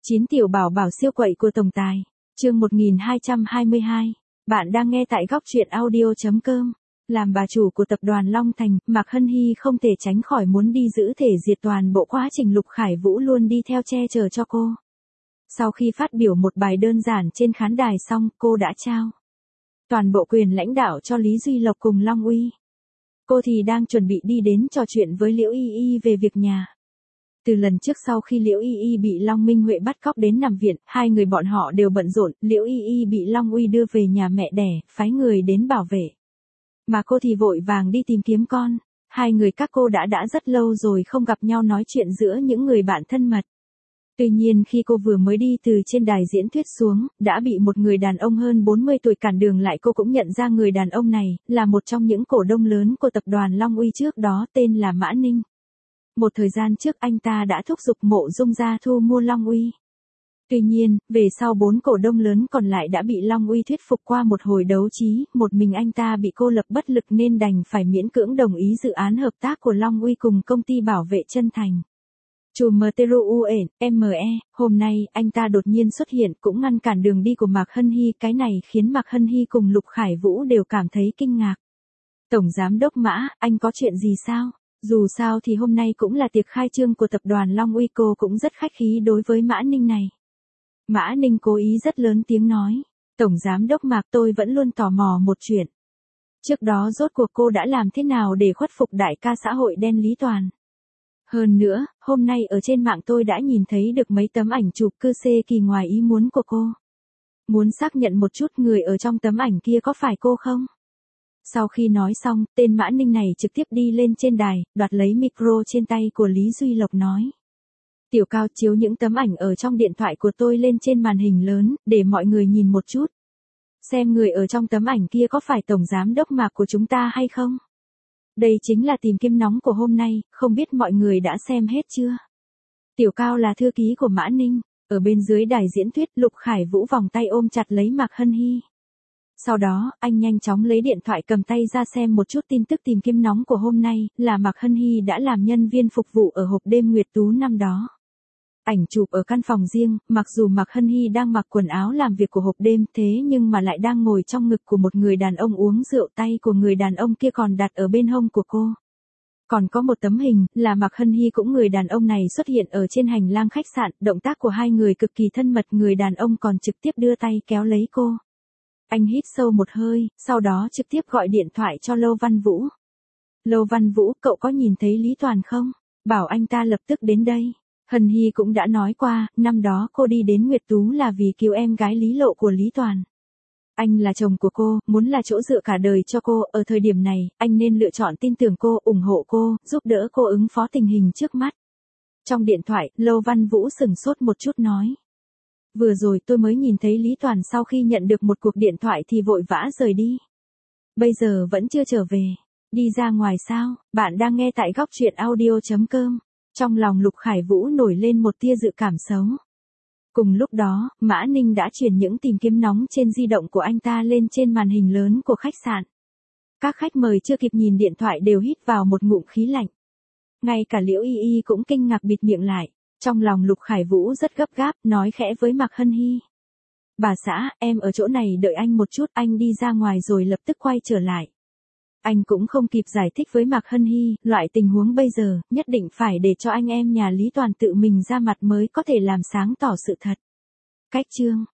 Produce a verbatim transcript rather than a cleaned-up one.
chín tiểu bảo bảo siêu quậy của tổng tài. Chương một nghìn hai trăm hai mươi hai. Bạn đang nghe tại góc truyện audio chấm com. Làm bà chủ của tập đoàn Long Thành, Mạc Hân Hy không thể tránh khỏi muốn đi giữ thể diệt toàn bộ quá trình Lục Khải Vũ luôn đi theo che chở cho cô. Sau khi phát biểu một bài đơn giản trên khán đài xong, cô đã trao toàn bộ quyền lãnh đạo cho Lý Duy Lộc cùng Long Uy. Cô thì đang chuẩn bị đi đến trò chuyện với Liễu Y Y về việc nhà. Từ lần trước sau khi Liễu Y Y bị Long Minh Huệ bắt cóc đến nằm viện, hai người bọn họ đều bận rộn, Liễu Y Y bị Long Uy đưa về nhà mẹ đẻ, phái người đến bảo vệ. Mà cô thì vội vàng đi tìm kiếm con. Hai người các cô đã đã rất lâu rồi không gặp nhau nói chuyện giữa những người bạn thân mật. Tuy nhiên khi cô vừa mới đi từ trên đài diễn thuyết xuống, đã bị một người đàn ông hơn bốn mươi tuổi cản đường lại. Cô cũng nhận ra người đàn ông này là một trong những cổ đông lớn của tập đoàn Long Uy trước đó, tên là Mã Ninh. Một thời gian trước anh ta đã thúc giục Mộ Dung gia thu mua Long Uy. Tuy nhiên, về sau bốn cổ đông lớn còn lại đã bị Long Uy thuyết phục qua một hồi đấu trí, một mình anh ta bị cô lập bất lực nên đành phải miễn cưỡng đồng ý dự án hợp tác của Long Uy cùng công ty bảo vệ Chân Thành. Chủ em tê rờ u en, em e, hôm nay anh ta đột nhiên xuất hiện cũng ngăn cản đường đi của Mạc Hân Hy, cái này khiến Mạc Hân Hy cùng Lục Khải Vũ đều cảm thấy kinh ngạc. Tổng giám đốc Mã, anh có chuyện gì sao? Dù sao thì hôm nay cũng là tiệc khai trương của tập đoàn Long Uy, cô cũng rất khách khí đối với Mã Ninh này. Mã Ninh cố ý rất lớn tiếng nói, Tổng giám đốc Mạc, tôi vẫn luôn tò mò một chuyện. Trước đó rốt cuộc cô đã làm thế nào để khuất phục đại ca xã hội đen Lý Toàn? Hơn nữa, hôm nay ở trên mạng tôi đã nhìn thấy được mấy tấm ảnh chụp cư xê kỳ ngoài ý muốn của cô. Muốn xác nhận một chút người ở trong tấm ảnh kia có phải cô không? Sau khi nói xong, tên Mã Ninh này trực tiếp đi lên trên đài, đoạt lấy micro trên tay của Lý Duy Lộc nói. Tiểu Cao, chiếu những tấm ảnh ở trong điện thoại của tôi lên trên màn hình lớn, để mọi người nhìn một chút. Xem người ở trong tấm ảnh kia có phải Tổng Giám đốc Mạc của chúng ta hay không? Đây chính là tìm kiếm nóng của hôm nay, không biết mọi người đã xem hết chưa? Tiểu Cao là thư ký của Mã Ninh, ở bên dưới đài diễn thuyết, Lục Khải Vũ vòng tay ôm chặt lấy Mạc Hân Hy. Sau đó, anh nhanh chóng lấy điện thoại cầm tay ra xem một chút tin tức tìm kiếm nóng của hôm nay, là Mạc Hân Hy đã làm nhân viên phục vụ ở hộp đêm Nguyệt Tú năm đó. Ảnh chụp ở căn phòng riêng, mặc dù Mạc Hân Hy đang mặc quần áo làm việc của hộp đêm, thế nhưng mà lại đang ngồi trong ngực của một người đàn ông uống rượu, tay của người đàn ông kia còn đặt ở bên hông của cô. Còn có một tấm hình, là Mạc Hân Hy cũng người đàn ông này xuất hiện ở trên hành lang khách sạn, động tác của hai người cực kỳ thân mật, người đàn ông còn trực tiếp đưa tay kéo lấy cô. Anh hít sâu một hơi, sau đó trực tiếp gọi điện thoại cho Lô Văn Vũ. Lô Văn Vũ, cậu có nhìn thấy Lý Toàn không? Bảo anh ta lập tức đến đây. Hân Hy cũng đã nói qua, năm đó cô đi đến Nguyệt Tú là vì cứu em gái Lý Lộ của Lý Toàn. Anh là chồng của cô, muốn là chỗ dựa cả đời cho cô, ở thời điểm này, anh nên lựa chọn tin tưởng cô, ủng hộ cô, giúp đỡ cô ứng phó tình hình trước mắt. Trong điện thoại, Lô Văn Vũ sửng sốt một chút nói. Vừa rồi tôi mới nhìn thấy Lý Toàn sau khi nhận được một cuộc điện thoại thì vội vã rời đi. Bây giờ vẫn chưa trở về. Đi ra ngoài sao? Bạn đang nghe tại góc truyện audio chấm com. Trong lòng Lục Khải Vũ nổi lên một tia dự cảm xấu. Cùng lúc đó, Mã Ninh đã chuyển những tìm kiếm nóng trên di động của anh ta lên trên màn hình lớn của khách sạn. Các khách mời chưa kịp nhìn điện thoại đều hít vào một ngụm khí lạnh. Ngay cả Liễu Y Y cũng kinh ngạc bịt miệng lại. Trong lòng Lục Khải Vũ rất gấp gáp, nói khẽ với Mạc Hân Hy. Bà xã, em ở chỗ này đợi anh một chút, anh đi ra ngoài rồi lập tức quay trở lại. Anh cũng không kịp giải thích với Mạc Hân Hy, loại tình huống bây giờ, nhất định phải để cho anh em nhà Lý Toàn tự mình ra mặt mới có thể làm sáng tỏ sự thật. Cách chương